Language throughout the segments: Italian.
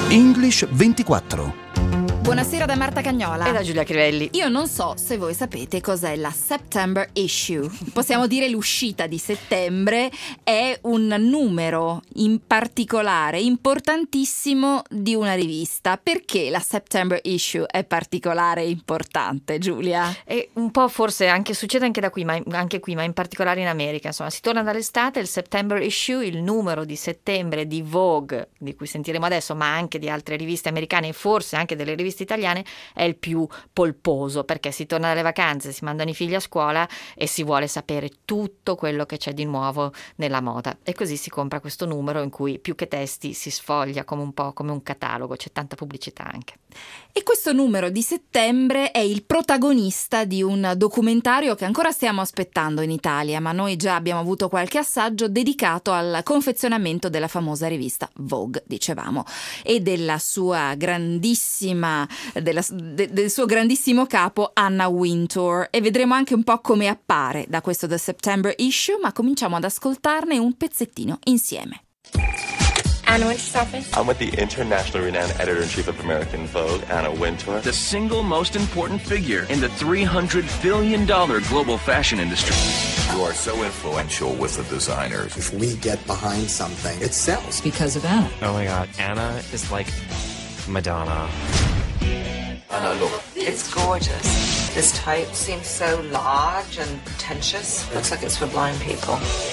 English 24. Buonasera da Marta Cagnola e da Giulia Crivelli. Io non so se voi sapete cos'è la September issue. Possiamo dire l'uscita di settembre è un numero in particolare importantissimo di una rivista. Perché la September issue è particolare e importante, Giulia? E un po' forse anche succede anche da qui, ma anche qui, ma in particolare in America. Insomma, si torna dall'estate, il September issue, il numero di settembre di Vogue, di cui sentiremo adesso, ma anche di altre riviste americane e forse anche delle riviste italiane, è il più polposo, perché si torna dalle vacanze, si mandano i figli a scuola e si vuole sapere tutto quello che c'è di nuovo nella moda, e così si compra questo numero in cui più che testi si sfoglia come un po' come un catalogo, c'è tanta pubblicità anche. E questo numero di settembre è il protagonista di un documentario che ancora stiamo aspettando in Italia, ma noi già abbiamo avuto qualche assaggio dedicato al confezionamento della famosa rivista Vogue, dicevamo, e della sua grandissima del suo grandissimo capo Anna Wintour, e vedremo anche un po' come appare da questo The September issue, ma cominciamo ad ascoltarne un pezzettino insieme. Anna Wintour's office. I'm with the internationally renowned editor-in-chief of American Vogue, Anna Wintour. The single most important figure in the $300 billion global fashion industry. You are so influential with the designers. If we get behind something, it sells. Because of Anna. Oh my God, Anna is like Madonna. Anna, look. It's gorgeous. This type seems so large and pretentious. Looks like it's for blind people.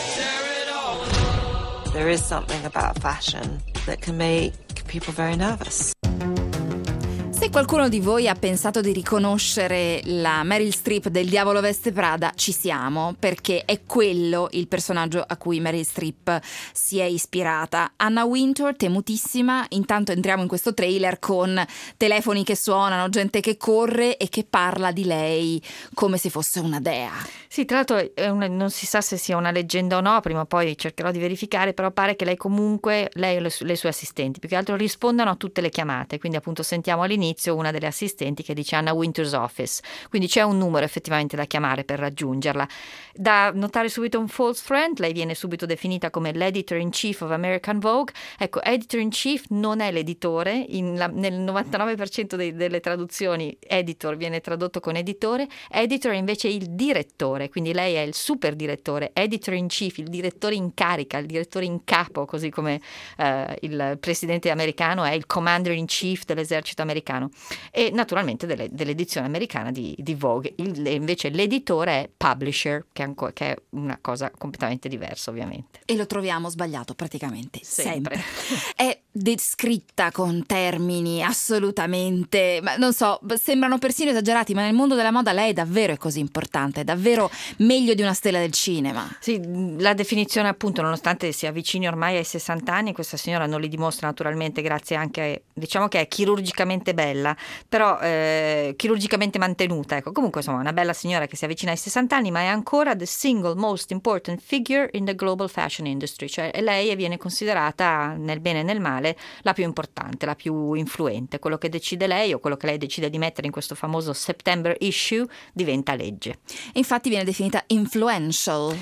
There is something about fashion that can make people very nervous. Se qualcuno di voi ha pensato di riconoscere la Meryl Streep del Diavolo Veste Prada, ci siamo, perché è quello il personaggio a cui Meryl Streep si è ispirata. Anna Wintour, temutissima, intanto entriamo in questo trailer con telefoni che suonano, gente che corre e che parla di lei come se fosse una dea. Sì, tra l'altro non si sa se sia una leggenda o no, prima o poi cercherò di verificare, però pare che lei comunque, lei e le sue assistenti, più che altro rispondano a tutte le chiamate, quindi appunto sentiamo all'inizio una delle assistenti che dice Anna Wintour's office, quindi c'è un numero effettivamente da chiamare per raggiungerla. Da notare subito un false friend, lei viene subito definita come l'editor-in-chief of American Vogue. Ecco, editor-in-chief non è l'editore, nel 99% delle traduzioni editor viene tradotto con editore, editor è invece il direttore, quindi lei è il super direttore, editor-in-chief, il direttore in carica, il direttore in capo, così come il presidente americano è il commander-in-chief dell'esercito americano, e naturalmente dell'edizione americana di Vogue. Invece l'editore è publisher, che è una cosa completamente diversa ovviamente. E lo troviamo sbagliato praticamente sempre. È descritta con termini assolutamente, ma non so, sembrano persino esagerati, ma nel mondo della moda lei davvero è così importante, è davvero meglio di una stella del cinema. Sì, la definizione appunto, nonostante si avvicini ormai ai 60 anni, questa signora non li dimostra naturalmente grazie anche, diciamo che è chirurgicamente bella, però chirurgicamente mantenuta, ecco. Comunque insomma una bella signora che si avvicina ai 60 anni, ma è ancora the single most important figure in the global fashion industry, cioè lei viene considerata nel bene e nel male la più importante, la più influente. Quello che decide lei o quello che lei decide di mettere in questo famoso September issue diventa legge. Infatti viene definita influential.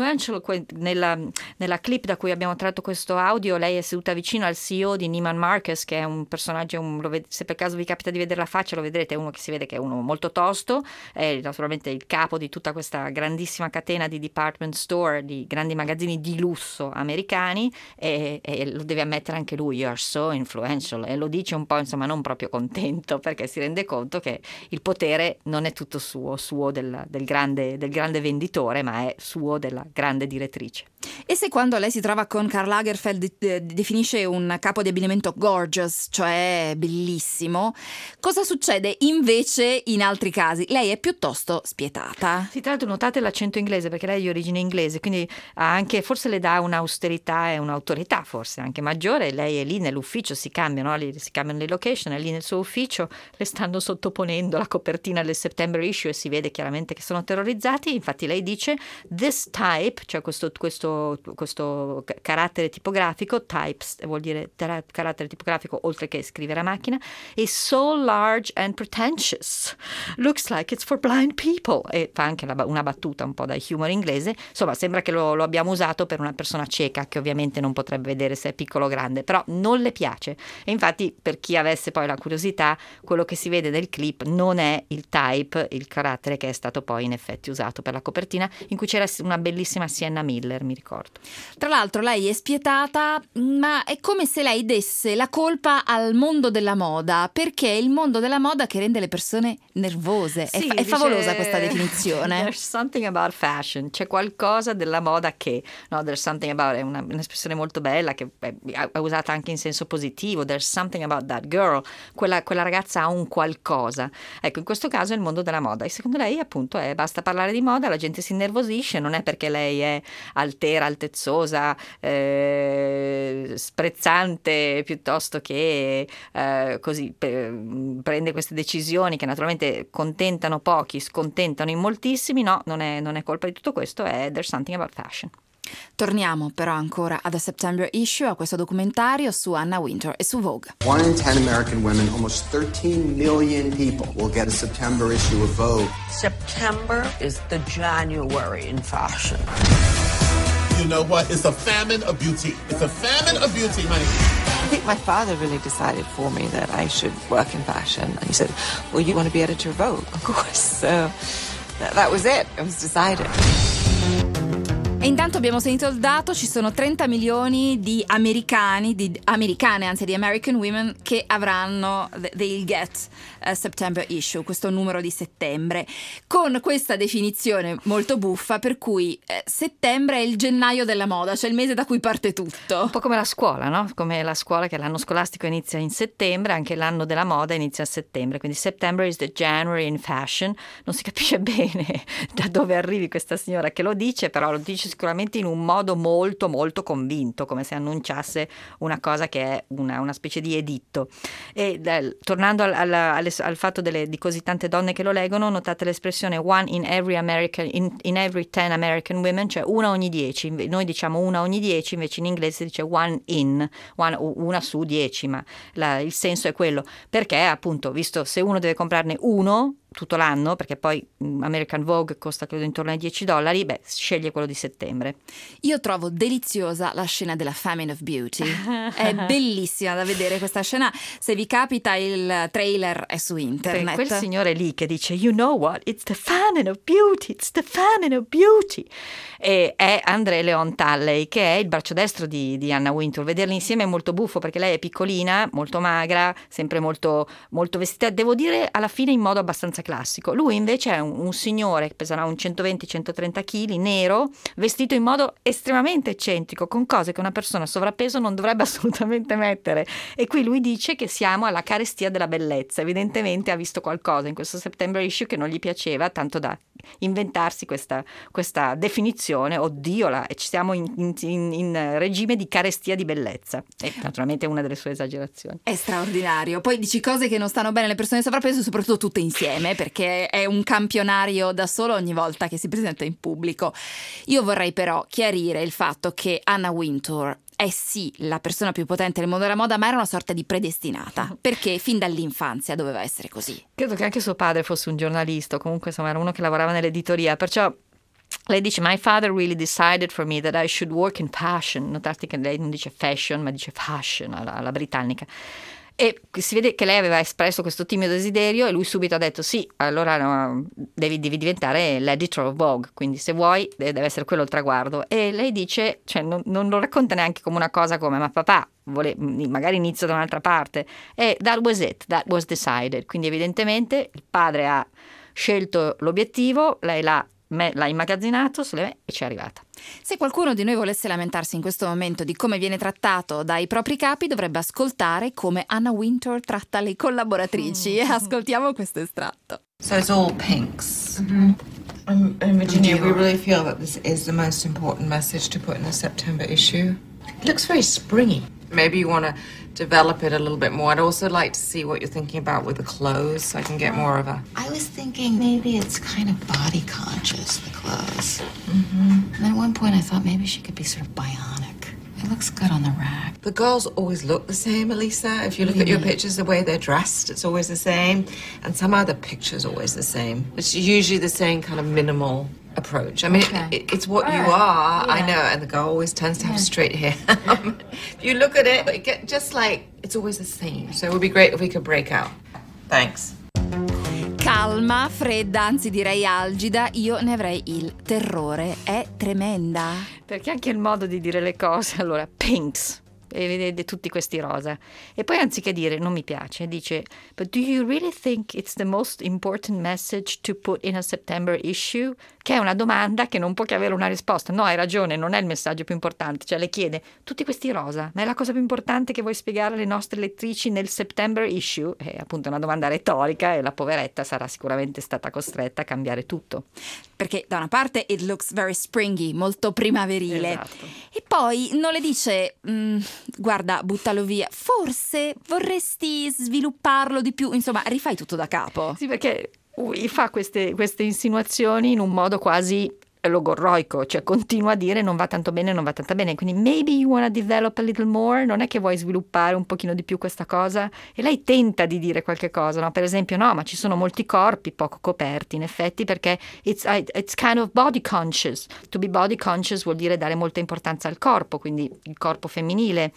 Nella clip da cui abbiamo tratto questo audio, lei è seduta vicino al CEO di Neiman Marcus, che è un personaggio, se per caso vi capita di vedere la faccia lo vedrete, è uno che si vede che è uno molto tosto, è naturalmente il capo di tutta questa grandissima catena di department store, di grandi magazzini di lusso americani, e lo deve ammettere anche lui, you are so influential, e lo dice un po' insomma non proprio contento, perché si rende conto che il potere non è tutto suo del grande venditore, ma è suo della grande direttrice. E se quando lei si trova con Karl Lagerfeld definisce un capo di abbigliamento gorgeous, cioè bellissimo, cosa succede invece in altri casi? Lei è piuttosto spietata. Sì, tra l'altro notate l'accento inglese, perché lei è di origine inglese, quindi anche forse le dà un'austerità e un'autorità forse anche maggiore. Lei è lì nell'ufficio, si cambiano le location, è lì nel suo ufficio, le stanno sottoponendo la copertina del September issue e si vede chiaramente che sono terrorizzati. Infatti lei dice this type, cioè questo questo carattere tipografico, types vuol dire carattere tipografico oltre che scrivere a macchina, e so large and pretentious, looks like it's for blind people, e fa anche una battuta un po' da humor inglese. Insomma, sembra che lo abbiamo usato per una persona cieca che ovviamente non potrebbe vedere se è piccolo o grande, però non le piace. E infatti, per chi avesse poi la curiosità, quello che si vede nel clip non è il type, il carattere che è stato poi in effetti usato per la copertina, in cui c'era una bellissima Sienna Miller, mi ricordo. Tra l'altro lei è spietata, ma è come se lei desse la colpa al mondo della moda, perché è il mondo della moda che rende le persone nervose. Sì, è favolosa questa definizione. There's something about fashion, c'è qualcosa della moda che, no, there's something about, è un'espressione molto bella che è usata anche in senso positivo, there's something about that girl, quella ragazza ha un qualcosa. Ecco, in questo caso è il mondo della moda, e secondo lei appunto basta parlare di moda, la gente si innervosisce, non è perché lei è altera, altezzosa, sprezzante, piuttosto che così prende queste decisioni che naturalmente contentano pochi, scontentano in moltissimi. No, non è colpa di tutto questo, è There's Something About Fashion. Torniamo però ancora a The September Issue, a questo documentario su Anna Wintour e su Vogue. 1 in 10 American women, almost 13 million people, will get a September issue of Vogue. September is the January in fashion. You know what? It's a famine of beauty. It's a famine of beauty, honey. I think my father really decided for me that I should work in fashion. And he said, well, you want to be editor of Vogue? Of course. So that was it. It was decided. E intanto abbiamo sentito il dato, ci sono 30 milioni di americane, anzi di American women, che avranno, they'll get a September issue, questo numero di settembre, con questa definizione molto buffa per cui settembre è il gennaio della moda, cioè il mese da cui parte tutto. Un po' come la scuola, no? Come la scuola, che l'anno scolastico inizia in settembre, anche l'anno della moda inizia a settembre, quindi September is the January in fashion. Non si capisce bene da dove arrivi questa signora che lo dice, però lo dice sicuramente in un modo molto molto convinto, come se annunciasse una cosa che è una specie di editto. E tornando al fatto di così tante donne che lo leggono, notate l'espressione one in every in every 10 American women, cioè una ogni 10. Noi diciamo una ogni 10, invece in inglese si dice una su 10, ma il senso è quello, perché appunto, visto se uno deve comprarne uno tutto l'anno, perché poi American Vogue costa credo intorno ai $10, sceglie quello di settembre. Io trovo deliziosa la scena della Famine of Beauty, è bellissima da vedere questa scena, se vi capita il trailer è su internet. Quel signore lì che dice you know what, it's the famine of beauty, it's the famine of beauty, e è André Leon Talley, che è il braccio destro di Anna Wintour. Vederli insieme è molto buffo, perché lei è piccolina, molto magra, sempre molto, molto vestita, devo dire alla fine in modo abbastanza classico. Lui invece è un signore che peserà un 120-130 kg, nero, vestito in modo estremamente eccentrico, con cose che una persona sovrappeso non dovrebbe assolutamente mettere. E qui lui dice che siamo alla carestia della bellezza. Evidentemente ha visto qualcosa in questo September issue che non gli piaceva, tanto da inventarsi questa definizione. Oddio, siamo in regime di carestia di bellezza. E naturalmente è una delle sue esagerazioni. È straordinario. Poi dici cose che non stanno bene alle persone sovrappeso, soprattutto tutte insieme, perché è un campionario da solo ogni volta che si presenta in pubblico. Io vorrei però chiarire il fatto che Anna Wintour è sì la persona più potente del mondo della moda, ma era una sorta di predestinata, perché fin dall'infanzia doveva essere così. Credo che anche suo padre fosse un giornalista, comunque insomma era uno che lavorava nell'editoria, perciò lei dice my father really decided for me that I should work in fashion. Notate che lei non dice fashion ma dice fashion alla britannica. E si vede che lei aveva espresso questo timido desiderio e lui subito ha detto sì, allora no, devi diventare l'editor of Vogue, quindi se vuoi deve essere quello il traguardo. E lei dice, cioè non lo racconta neanche come una cosa come ma papà magari inizio da un'altra parte, e that was it, that was decided. Quindi evidentemente il padre ha scelto l'obiettivo, lei l'ha immagazzinato e ci è arrivata. Se qualcuno di noi volesse lamentarsi in questo momento di come viene trattato dai propri capi, dovrebbe ascoltare come Anna Wintour tratta le collaboratrici. E ascoltiamo questo estratto. So it's all pinks. And Virginia, we really feel that this is the most important message to put in the September issue. It looks very springy. Maybe you want to develop it a little bit more. I'd also like to see what you're thinking about with the clothes, so I can get more of a... I was thinking maybe it's kind of body conscious, the clothes. And at one point I thought maybe she could be sort of bionic. It looks good on the rack. The girls always look the same, Elisa. If you look at your pictures, the way they're dressed, it's always the same. And somehow the picture's always the same. It's usually the same kind of minimal approach. I mean, it's what you are, I know, and the girl always tends to have straight hair. If you look at it, just like, it's always the same. So it would be great if we could break out. Thanks. Calma, fredda, anzi direi algida, io ne avrei il terrore. È tremenda. Perché anche il modo di dire le cose, allora, pinks, e vedete tutti questi rosa. E poi anziché dire non mi piace, dice but do you really think it's the most important message to put in a September issue? Che è una domanda che non può che avere una risposta. No, hai ragione, non è il messaggio più importante. Cioè le chiede tutti questi rosa, ma è la cosa più importante che vuoi spiegare alle nostre lettrici nel September issue? È appunto una domanda retorica e la poveretta sarà sicuramente stata costretta a cambiare tutto. Perché da una parte it looks very springy, molto primaverile, esatto. E poi non le dice guarda, buttalo via, forse vorresti svilupparlo di più, insomma rifai tutto da capo. Sì, perché fa queste insinuazioni in un modo quasi logorroico, cioè continua a dire non va tanto bene, non va tanto bene, quindi maybe you wanna develop a little more, non è che vuoi sviluppare un pochino di più questa cosa? E lei tenta di dire qualche cosa, no? Per esempio no, ma ci sono molti corpi poco coperti in effetti, perché it's kind of body conscious. To be body conscious vuol dire dare molta importanza al corpo, quindi il corpo femminile.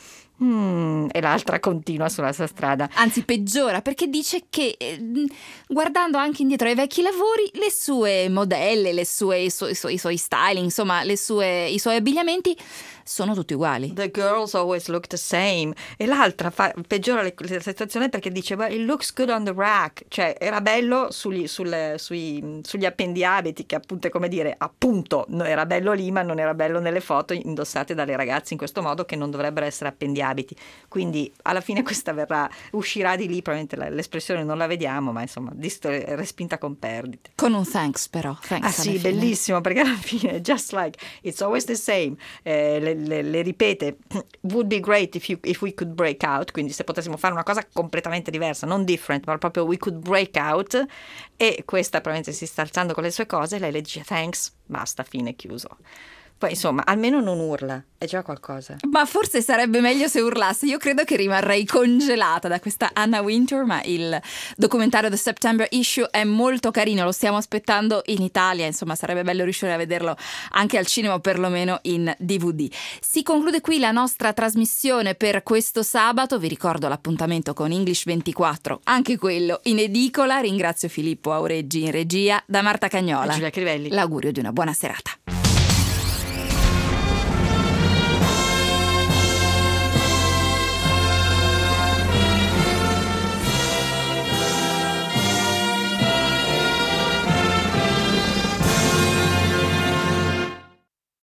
E l'altra continua sulla sua strada. Anzi peggiora, perché dice che guardando anche indietro ai vecchi lavori, le sue modelle, i suoi styling, insomma i suoi abbigliamenti sono tutti uguali. The girls always look the same. E l'altra peggiora la situazione perché dice well, it looks good on the rack, cioè era bello sugli appendiabiti, che appunto è come dire appunto era bello lì ma non era bello nelle foto indossate dalle ragazze in questo modo, che non dovrebbero essere appendiabiti. Quindi alla fine questa uscirà di lì, probabilmente l'espressione non la vediamo, ma insomma respinta con perdite. Con un thanks però. Thanks sì, bellissimo, perché alla fine just like it's always the same, le ripete would be great if we could break out, quindi se potessimo fare una cosa completamente diversa, non different, ma proprio we could break out, e questa probabilmente si sta alzando con le sue cose, lei le dice thanks, basta, fine, chiuso. Poi insomma, almeno non urla, è già qualcosa. Ma forse sarebbe meglio se urlasse. Io credo che rimarrei congelata da questa Anna Wintour, ma il documentario The September Issue è molto carino, lo stiamo aspettando in Italia, insomma sarebbe bello riuscire a vederlo anche al cinema o perlomeno in DVD. Si conclude qui la nostra trasmissione per questo sabato, vi ricordo l'appuntamento con English 24, anche quello in edicola. Ringrazio Filippo Aureggi in regia, da Marta Cagnola. Giulia Crivelli. L'augurio di una buona serata.